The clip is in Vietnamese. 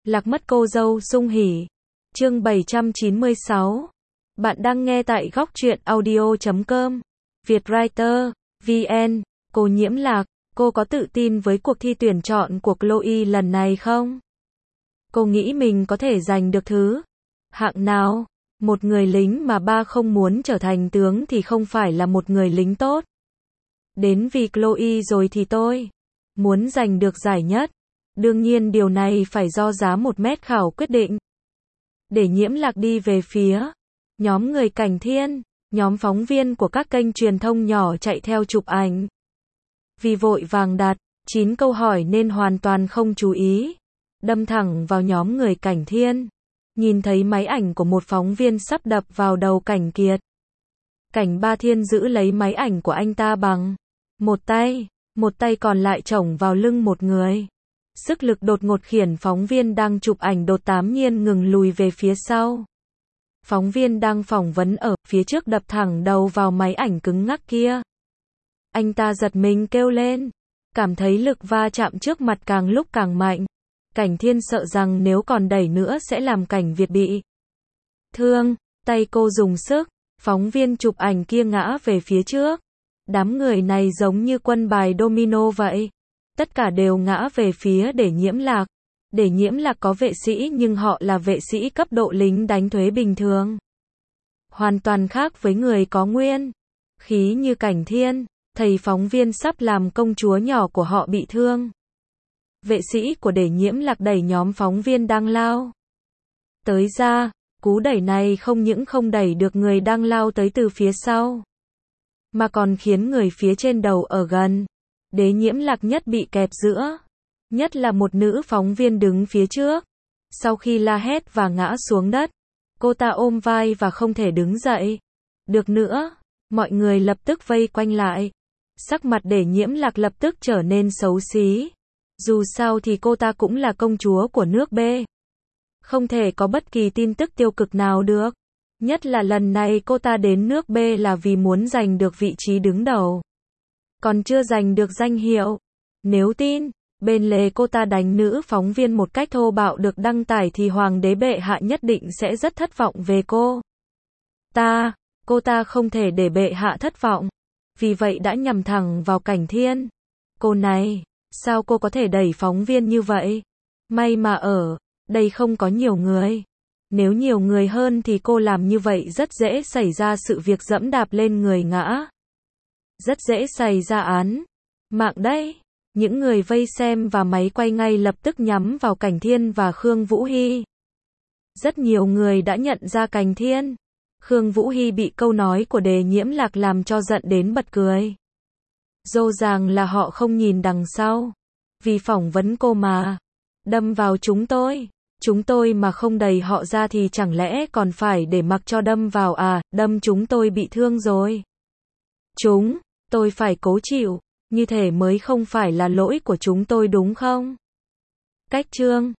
Lạc mất cô dâu sung hỉ. Chương 796. Bạn đang nghe tại góc truyện audio.com. Vietwriter, VN. Cô Nhiễm Lạc, cô có tự tin với cuộc thi tuyển chọn của Chloe lần này không? Cô nghĩ mình có thể giành được thứ hạng nào? Một người lính mà ba không muốn trở thành tướng thì không phải là một người lính tốt. Đến vì Chloe rồi thì tôi muốn giành được giải nhất. Đương nhiên điều này phải do giá 1 mét khảo quyết định. Để Nhiễm Lạc đi về phía nhóm người Cảnh Thiên, nhóm phóng viên của các kênh truyền thông nhỏ chạy theo chụp ảnh. Vì vội vàng đặt 9 câu hỏi nên hoàn toàn không chú ý, đâm thẳng vào nhóm người Cảnh Thiên. Nhìn thấy máy ảnh của một phóng viên sắp đập vào đầu Cảnh Kiệt. Cảnh Ba Thiên giữ lấy máy ảnh của anh ta bằng một tay còn lại chổng vào lưng một người. Sức lực đột ngột khiến phóng viên đang chụp ảnh đột tám nhiên ngừng lùi về phía sau. Phóng viên đang phỏng vấn ở phía trước đập thẳng đầu vào máy ảnh cứng ngắc kia. Anh ta giật mình kêu lên, cảm thấy lực va chạm trước mặt càng lúc càng mạnh. Cảnh Thiên sợ rằng nếu còn đẩy nữa sẽ làm Cảnh Việt bị thương. Tay cô dùng sức, phóng viên chụp ảnh kia ngã về phía trước. Đám người này giống như quân bài domino vậy. Tất cả đều ngã về phía Để Nhiễm Lạc. Để Nhiễm Lạc có vệ sĩ nhưng họ là vệ sĩ cấp độ lính đánh thuê bình thường. Hoàn toàn khác với người có nguyên khí như Cảnh Thiên. Thầy phóng viên sắp làm công chúa nhỏ của họ bị thương. Vệ sĩ của Để Nhiễm Lạc đẩy nhóm phóng viên đang lao tới ra. Cú đẩy này không những không đẩy được người đang lao tới từ phía sau, mà còn khiến người phía trên đầu ở gần Để Nhiễm Lạc nhất bị kẹp giữa. Nhất là một nữ phóng viên đứng phía trước. Sau khi la hét và ngã xuống đất, cô ta ôm vai và không thể đứng dậy được nữa. Mọi người lập tức vây quanh lại. Sắc mặt Để Nhiễm Lạc lập tức trở nên xấu xí. Dù sao thì cô ta cũng là công chúa của nước B. Không thể có bất kỳ tin tức tiêu cực nào được. Nhất là lần này cô ta đến nước B là vì muốn giành được vị trí đứng đầu. Còn chưa giành được danh hiệu. Nếu tin bên lề cô ta đánh nữ phóng viên một cách thô bạo được đăng tải thì Hoàng đế bệ hạ nhất định sẽ rất thất vọng về cô ta không thể để bệ hạ thất vọng. Vì vậy đã nhằm thẳng vào Cảnh Thiên. Cô này, sao cô có thể đẩy phóng viên như vậy? May mà ở đây không có nhiều người. Nếu nhiều người hơn thì cô làm như vậy rất dễ xảy ra sự việc dẫm đạp lên người ngã. Rất dễ xảy ra án mạng đấy. Những người vây xem và máy quay ngay lập tức nhắm vào Cảnh Thiên và Khương Vũ Hy. Rất nhiều người đã nhận ra Cảnh Thiên. Khương Vũ Hy bị câu nói của Để Nhiễm Lạc làm cho giận đến bật cười. Rõ ràng là họ không nhìn đằng sau. Vì phỏng vấn cô mà đâm vào chúng tôi mà không đẩy họ ra thì chẳng lẽ còn phải để mặc cho đâm vào à? Đâm chúng tôi bị thương rồi. Tôi phải cố chịu. Như thế mới không phải là lỗi của chúng tôi đúng không? Cách chương